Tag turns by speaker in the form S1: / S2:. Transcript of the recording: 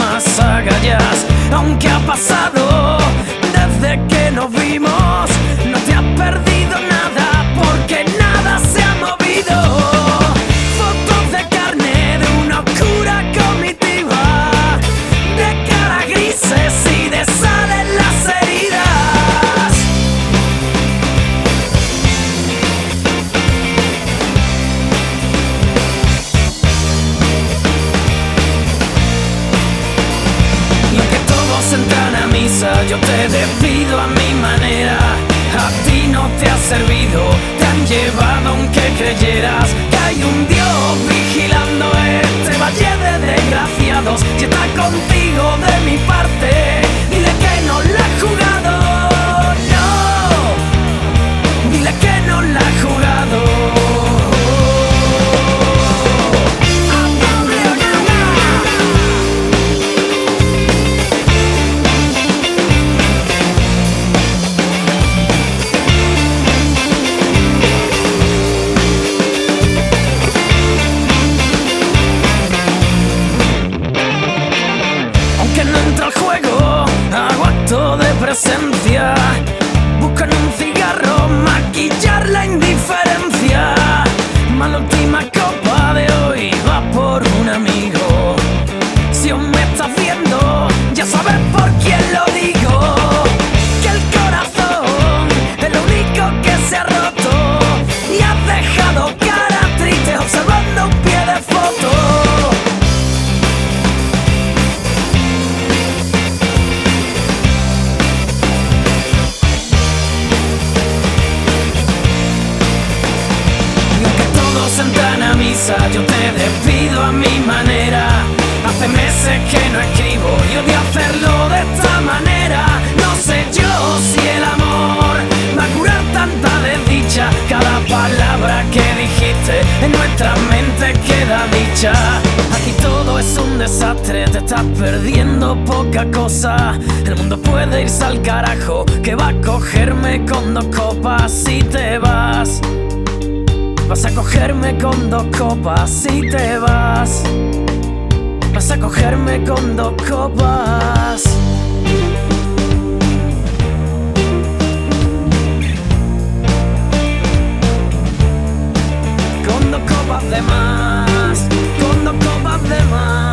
S1: más agallas. Aunque ha pasado desde que nos vimos, no te has perdido nada porque nada se ha movido. Fotos de carne de una oscura comitiva, de cara grises y de sal en las heridas. Y aunque todos entran a misa, yo te despido a mi manera. A ti no te ha servido, te han llevado aunque creyeras que hay un Dios vigilando este valle de desgraciados. Si está contigo de mi parte, dile que no la has jugado, no, dile que no la has jugado. Presencia, buscan un cigarro, maquillar la indiferencia. Mas la última copa de hoy va por un amigo. Si aún me estás viendo, ya sabes por quién lo digo. Que el corazón es lo único que se ha roto y has dejado cara triste observando un pie de foto. Entran a misa, yo te despido a mi manera. Hace meses que no escribo y odio hacerlo de esta manera. No sé yo si el amor va a curar tanta desdicha. Cada palabra que dijiste en nuestra mente queda dicha. Aquí todo es un desastre, te estás perdiendo poca cosa. El mundo puede irse al carajo, que va a cogerme con 2 copas si te vas. Vas a cogerme con 2 copas si te vas. Vas a cogerme con 2 copas. Con 2 copas de más. Con 2 copas de más.